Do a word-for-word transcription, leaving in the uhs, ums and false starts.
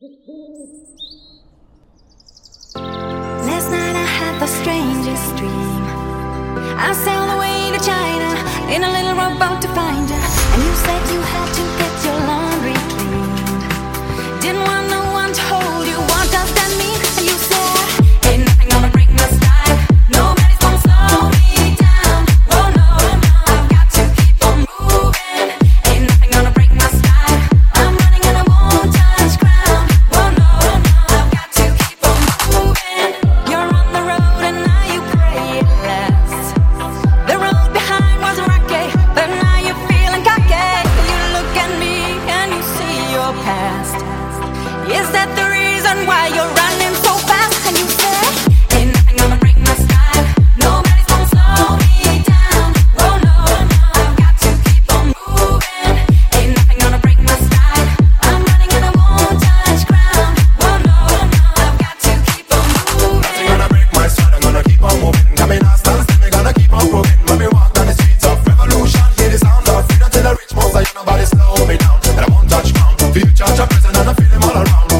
Last night I had the strangest dream. I sailed away to China in a little rowboat to find you. And you said you had to get your laundry cleaned. Didn't want no one to hold you. What does that mean? And you said, ain't nothing gonna break my stride. Nobody's gonna slow me down. Oh no, I've got to keep on moving. Ain't nothing gonna break my stride. I'm running and I won't touch ground. Oh no, I've got to keep on moving. You're on the road and now you pray it lasts. The road behind was rocky, but now you're feeling cocky. You look at me and you see your past. Is that the reason why you're running so fast? And you say, ain't nothing gonna break my stride. Nobody's gonna slow me down. Oh no, I've got to keep on moving. Ain't nothing gonna break my stride. I'm running and I won't touch ground. Oh no, I've got to keep on moving. Nothing gonna break my stride. I'm gonna keep on moving. Got me not stand still. Me gonna keep on proving. When we walk down the streets of revolution, hear the sound of freedom till I reach most. Like nobody slow me down. And I won't touch ground. Feel charge of prison and I feel them all around.